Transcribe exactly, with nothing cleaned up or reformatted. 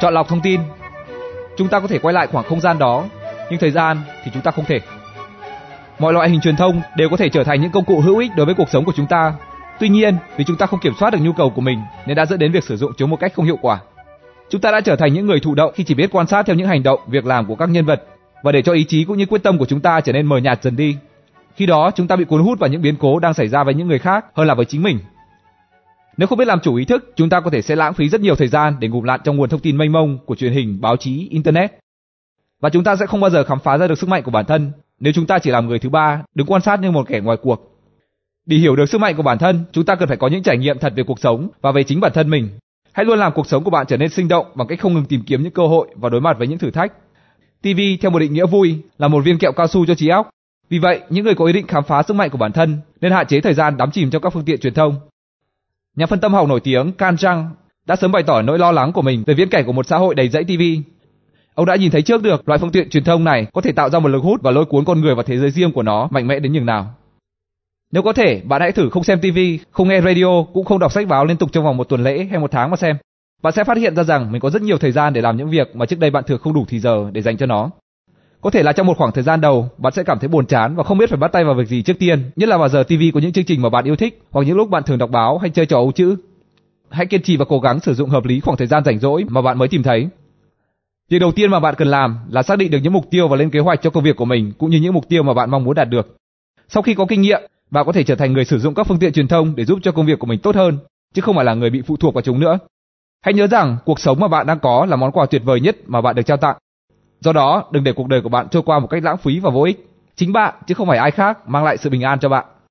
Chọn lọc thông tin. Chúng ta có thể quay lại khoảng không gian đó, nhưng thời gian thì chúng ta không thể. Mọi loại hình truyền thông đều có thể trở thành những công cụ hữu ích đối với cuộc sống của chúng ta. Tuy nhiên, vì chúng ta không kiểm soát được nhu cầu của mình nên đã dẫn đến việc sử dụng chúng một cách không hiệu quả. Chúng ta đã trở thành những người thụ động khi chỉ biết quan sát theo những hành động, việc làm của các nhân vật và để cho ý chí cũng như quyết tâm của chúng ta trở nên mờ nhạt dần đi. Khi đó, chúng ta bị cuốn hút vào những biến cố đang xảy ra với những người khác hơn là với chính mình. Nếu không biết làm chủ ý thức, chúng ta có thể sẽ lãng phí rất nhiều thời gian để ngụp lặn trong nguồn thông tin mênh mông của truyền hình, báo chí, internet. Và chúng ta sẽ không bao giờ khám phá ra được sức mạnh của bản thân nếu chúng ta chỉ làm người thứ ba, đứng quan sát như một kẻ ngoài cuộc. Để hiểu được sức mạnh của bản thân, chúng ta cần phải có những trải nghiệm thật về cuộc sống và về chính bản thân mình. Hãy luôn làm cuộc sống của bạn trở nên sinh động bằng cách không ngừng tìm kiếm những cơ hội và đối mặt với những thử thách. ti vi theo một định nghĩa vui là một viên kẹo cao su cho trí óc. Vì vậy, những người có ý định khám phá sức mạnh của bản thân nên hạn chế thời gian đắm chìm trong các phương tiện truyền thông. Nhà phân tâm học nổi tiếng Carl Jung đã sớm bày tỏ nỗi lo lắng của mình về viễn cảnh của một xã hội đầy rẫy ti vi. Ông đã nhìn thấy trước được loại phương tiện truyền thông này có thể tạo ra một lực hút và lôi cuốn con người vào thế giới riêng của nó mạnh mẽ đến nhường nào. Nếu có thể, bạn hãy thử không xem ti vi, không nghe radio, cũng không đọc sách báo liên tục trong vòng một tuần lễ hay một tháng mà xem. Bạn sẽ phát hiện ra rằng mình có rất nhiều thời gian để làm những việc mà trước đây bạn thường không đủ thì giờ để dành cho nó. Có thể là trong một khoảng thời gian đầu, bạn sẽ cảm thấy buồn chán và không biết phải bắt tay vào việc gì trước tiên, nhất là vào giờ ti vi có những chương trình mà bạn yêu thích hoặc những lúc bạn thường đọc báo hay chơi trò ấu chữ. Hãy kiên trì và cố gắng sử dụng hợp lý khoảng thời gian rảnh rỗi mà bạn mới tìm thấy. Việc đầu tiên mà bạn cần làm là xác định được những mục tiêu và lên kế hoạch cho công việc của mình cũng như những mục tiêu mà bạn mong muốn đạt được. Sau khi có kinh nghiệm, bạn có thể trở thành người sử dụng các phương tiện truyền thông để giúp cho công việc của mình tốt hơn, chứ không phải là người bị phụ thuộc vào chúng nữa. Hãy nhớ rằng cuộc sống mà bạn đang có là món quà tuyệt vời nhất mà bạn được trao tặng. Do đó, đừng để cuộc đời của bạn trôi qua một cách lãng phí và vô ích. Chính bạn chứ không phải ai khác mang lại sự bình an cho bạn.